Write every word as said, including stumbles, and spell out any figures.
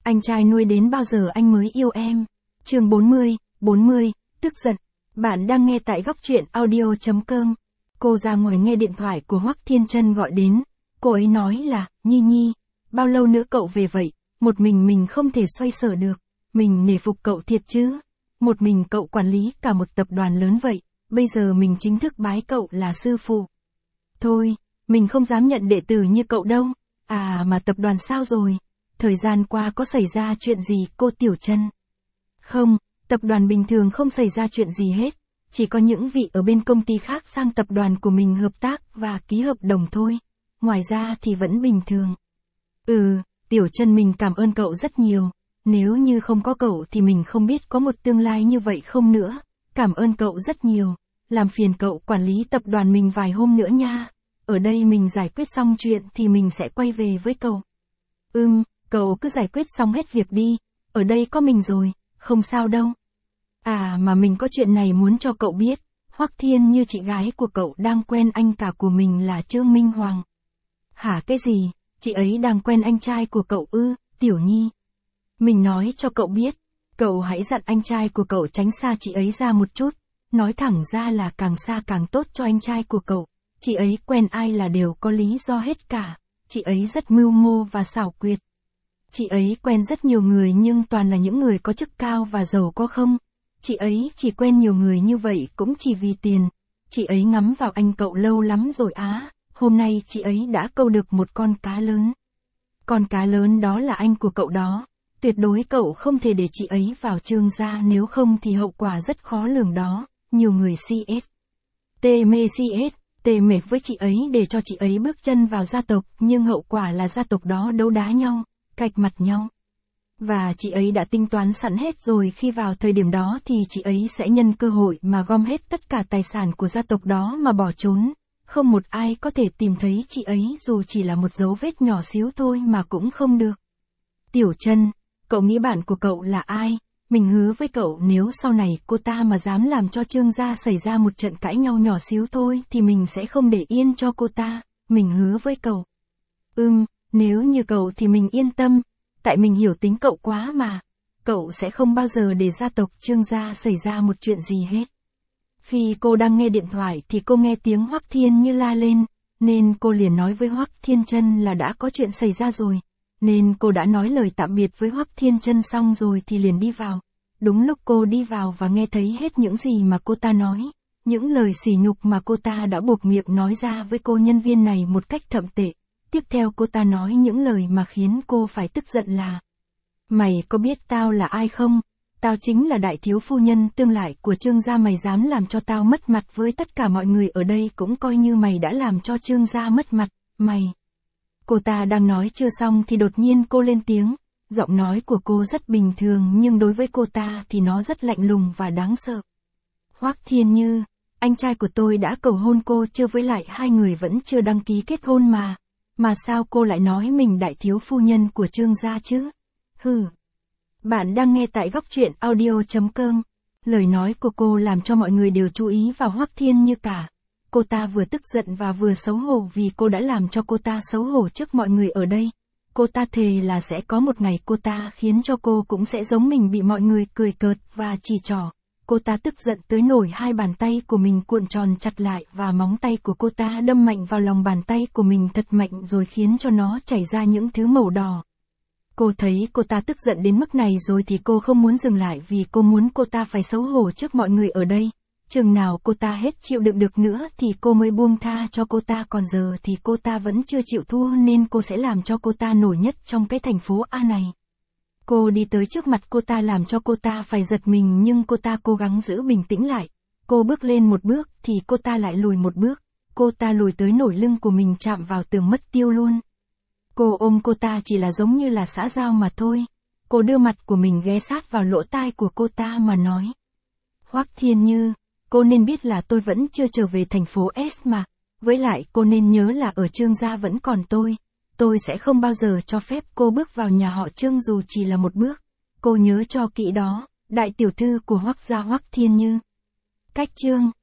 Anh trai nuôi đến bao giờ anh mới yêu em? Chương bốn mươi, bốn mươi, tức giận. Bạn đang nghe tại góc truyện audio chấm com. Cô ra ngoài nghe điện thoại của Hoắc Thiên Chân gọi đến. Cô ấy nói là, Nhi Nhi, bao lâu nữa cậu về vậy? Một mình mình không thể xoay sở được. Mình nể phục cậu thiệt chứ. Một mình cậu quản lý cả một tập đoàn lớn vậy. Bây giờ mình chính thức bái cậu là sư phụ. Thôi, mình không dám nhận đệ tử như cậu đâu. À mà tập đoàn sao rồi? Thời gian qua có xảy ra chuyện gì cô Tiểu Chân? Không, tập đoàn bình thường không xảy ra chuyện gì hết. Chỉ có những vị ở bên công ty khác sang tập đoàn của mình hợp tác và ký hợp đồng thôi. Ngoài ra thì vẫn bình thường. Ừ, Tiểu Chân mình cảm ơn cậu rất nhiều. Nếu như không có cậu thì mình không biết có một tương lai như vậy không nữa. Cảm ơn cậu rất nhiều. Làm phiền cậu quản lý tập đoàn mình vài hôm nữa nha. Ở đây mình giải quyết xong chuyện thì mình sẽ quay về với cậu. Ừm, cậu cứ giải quyết xong hết việc đi. Ở đây có mình rồi, không sao đâu. À mà mình có chuyện này muốn cho cậu biết. Hoắc Thiên Như chị gái của cậu đang quen anh cả của mình là Trương Minh Hoàng. Hả cái gì? Chị ấy đang quen anh trai của cậu ư, Tiểu Nhi. Mình nói cho cậu biết. Cậu hãy dặn anh trai của cậu tránh xa chị ấy ra một chút. Nói thẳng ra là càng xa càng tốt cho anh trai của cậu. Chị ấy quen ai là đều có lý do hết cả. Chị ấy rất mưu mô và xảo quyệt. Chị ấy quen rất nhiều người nhưng toàn là những người có chức cao và giàu có không. Chị ấy chỉ quen nhiều người như vậy cũng chỉ vì tiền. Chị ấy ngắm vào anh cậu lâu lắm rồi á. Hôm nay chị ấy đã câu được một con cá lớn. Con cá lớn đó là anh của cậu đó. Tuyệt đối cậu không thể để chị ấy vào Trương gia, nếu không thì hậu quả rất khó lường đó. Nhiều người xê ét. Tê mê xê ét, tê mệt với chị ấy để cho chị ấy bước chân vào gia tộc, nhưng hậu quả là gia tộc đó đấu đá nhau, cạch mặt nhau. Và chị ấy đã tính toán sẵn hết rồi, khi vào thời điểm đó thì chị ấy sẽ nhân cơ hội mà gom hết tất cả tài sản của gia tộc đó mà bỏ trốn. Không một ai có thể tìm thấy chị ấy, dù chỉ là một dấu vết nhỏ xíu thôi mà cũng không được. Tiểu Chân, cậu nghĩ bạn của cậu là ai? Mình hứa với cậu nếu sau này cô ta mà dám làm cho Trương gia xảy ra một trận cãi nhau nhỏ xíu thôi thì mình sẽ không để yên cho cô ta. Mình hứa với cậu. Ừm, nếu như cậu thì mình yên tâm. Tại mình hiểu tính cậu quá mà. Cậu sẽ không bao giờ để gia tộc Trương gia xảy ra một chuyện gì hết. Khi cô đang nghe điện thoại thì cô nghe tiếng Hoắc Thiên Như la lên. Nên cô liền nói với Hoắc Thiên Chân là đã có chuyện xảy ra rồi. Nên cô đã nói lời tạm biệt với Hoắc Thiên Chân xong rồi thì liền đi vào. Đúng lúc cô đi vào và nghe thấy hết những gì mà cô ta nói. Những lời sỉ nhục mà cô ta đã buộc miệng nói ra với cô nhân viên này một cách thậm tệ. Tiếp theo cô ta nói những lời mà khiến cô phải tức giận là: Mày có biết tao là ai không? Tao chính là đại thiếu phu nhân tương lai của Trương gia, mày dám làm cho tao mất mặt với tất cả mọi người ở đây cũng coi như mày đã làm cho Trương gia mất mặt, mày. Cô ta đang nói chưa xong thì đột nhiên cô lên tiếng. Giọng nói của cô rất bình thường nhưng đối với cô ta thì nó rất lạnh lùng và đáng sợ. Hoắc Thiên Như, anh trai của tôi đã cầu hôn cô chưa, với lại hai người vẫn chưa đăng ký kết hôn mà. Mà sao cô lại nói mình đại thiếu phu nhân của Trương gia chứ? Hừ. Bạn đang nghe tại góc truyện audio chấm com. Lời nói của cô làm cho mọi người đều chú ý vào Hoắc Thiên Như cả. Cô ta vừa tức giận và vừa xấu hổ vì cô đã làm cho cô ta xấu hổ trước mọi người ở đây. Cô ta thề là sẽ có một ngày cô ta khiến cho cô cũng sẽ giống mình bị mọi người cười cợt và chỉ trỏ. Cô ta tức giận tới nổi hai bàn tay của mình cuộn tròn chặt lại và móng tay của cô ta đâm mạnh vào lòng bàn tay của mình thật mạnh rồi khiến cho nó chảy ra những thứ màu đỏ. Cô thấy cô ta tức giận đến mức này rồi thì cô không muốn dừng lại vì cô muốn cô ta phải xấu hổ trước mọi người ở đây. Chừng nào cô ta hết chịu đựng được nữa thì cô mới buông tha cho cô ta, còn giờ thì cô ta vẫn chưa chịu thua nên cô sẽ làm cho cô ta nổi nhất trong cái thành phố A này. Cô đi tới trước mặt cô ta làm cho cô ta phải giật mình nhưng cô ta cố gắng giữ bình tĩnh lại. Cô bước lên một bước thì cô ta lại lùi một bước. Cô ta lùi tới nổi lưng của mình chạm vào tường mất tiêu luôn. Cô ôm cô ta chỉ là giống như là xã giao mà thôi. Cô đưa mặt của mình ghé sát vào lỗ tai của cô ta mà nói: Hoắc Thiên Như, cô nên biết là tôi vẫn chưa trở về thành phố S mà. Với lại cô nên nhớ là ở Trương gia vẫn còn tôi. Tôi sẽ không bao giờ cho phép cô bước vào nhà họ Trương dù chỉ là một bước. Cô nhớ cho kỹ đó, đại tiểu thư của Hoắc gia Hoắc Thiên Như. Cách chương